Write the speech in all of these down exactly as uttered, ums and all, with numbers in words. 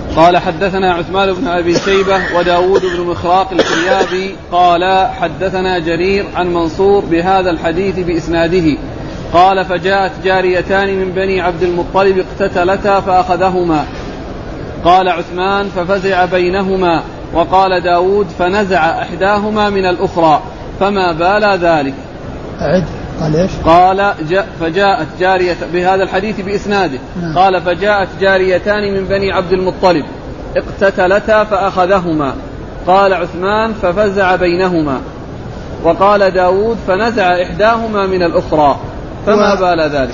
قال حدثنا عثمان بن أبي شيبة وداود بن مخراق الكريابي قال حدثنا جرير عن منصور بهذا الحديث بإسناده قال فجاءت جاريتان من بني عبد المطلب اقتتلتا فأخذهما. قال عثمان ففزع بينهما. وقال داود فنزع إحداهما من الأخرى فما بال ذلك. أعد. قال إيش؟ قال جاء فجاءت جارية بهذا الحديث بإسناده. نعم. قال فجاءت جاريتان من بني عبد المطلب اقتتلتا فأخذهما. قال عثمان ففزع بينهما. وقال داود فنزع إحداهما من الأخرى فما و... بال ذلك.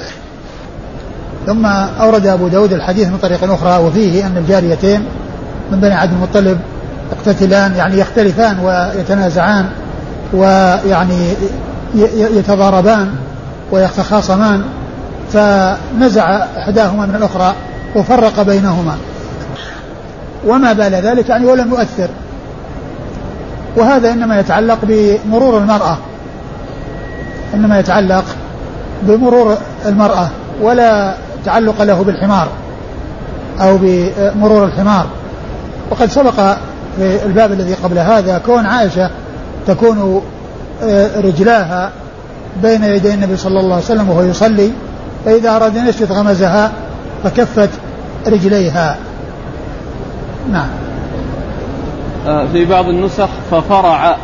ثم أورد أبو داود الحديث من طريق أخرى وفيه أن الجاريتين من بني عبد المطلب اقتتلان يعني يختلفان ويتنازعان ويعني يتضاربان ويتخاصمان فنزع إحداهما من الأخرى وفرق بينهما وما بال ذلك يعني ولم يؤثر. وهذا إنما يتعلق بمرور المرأة إنما يتعلق بمرور المرأة ولا تعلق له بالحمار أو بمرور الحمار. وقد سبق في الباب الذي قبل هذا كون عائشة تكون رجلاها بين يدي النبي صلى الله عليه وسلم وهو يصلي فإذا أراد أن يسجد غمزها فكفت رجليها. نعم. في بعض النسخ ففرع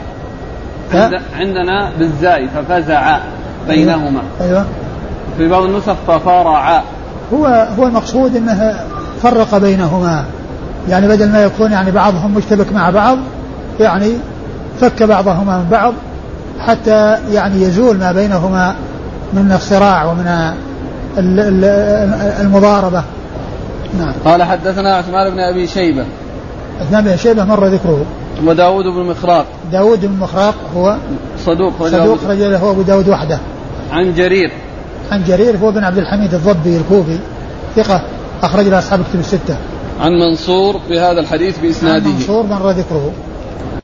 عندنا بالزاي ففزع بينهما. أيوة. في بعض النسخ ففرع هو هو المقصود أنه فرق بينهما يعني بدل ما يكون يعني بعضهم مشتبك مع بعض يعني فك بعضهما من بعض حتى يعني يزول ما بينهما من الصراع ومن المضاربة. نعم. قال حدثنا عثمان بن أبي شيبة. عثمان بن شيبة مر ذكره. وداود بن مخراق. داود بن مخراق هو صدوق صدوق رجل هو أبو داود وحده. عن جرير. عن جرير هو بن عبد الحميد الضبي الكوفي ثقة أخرج له أصحاب كتب الستة. عن منصور بهذا الحديث بإسناده. عن منصور مر ذكره.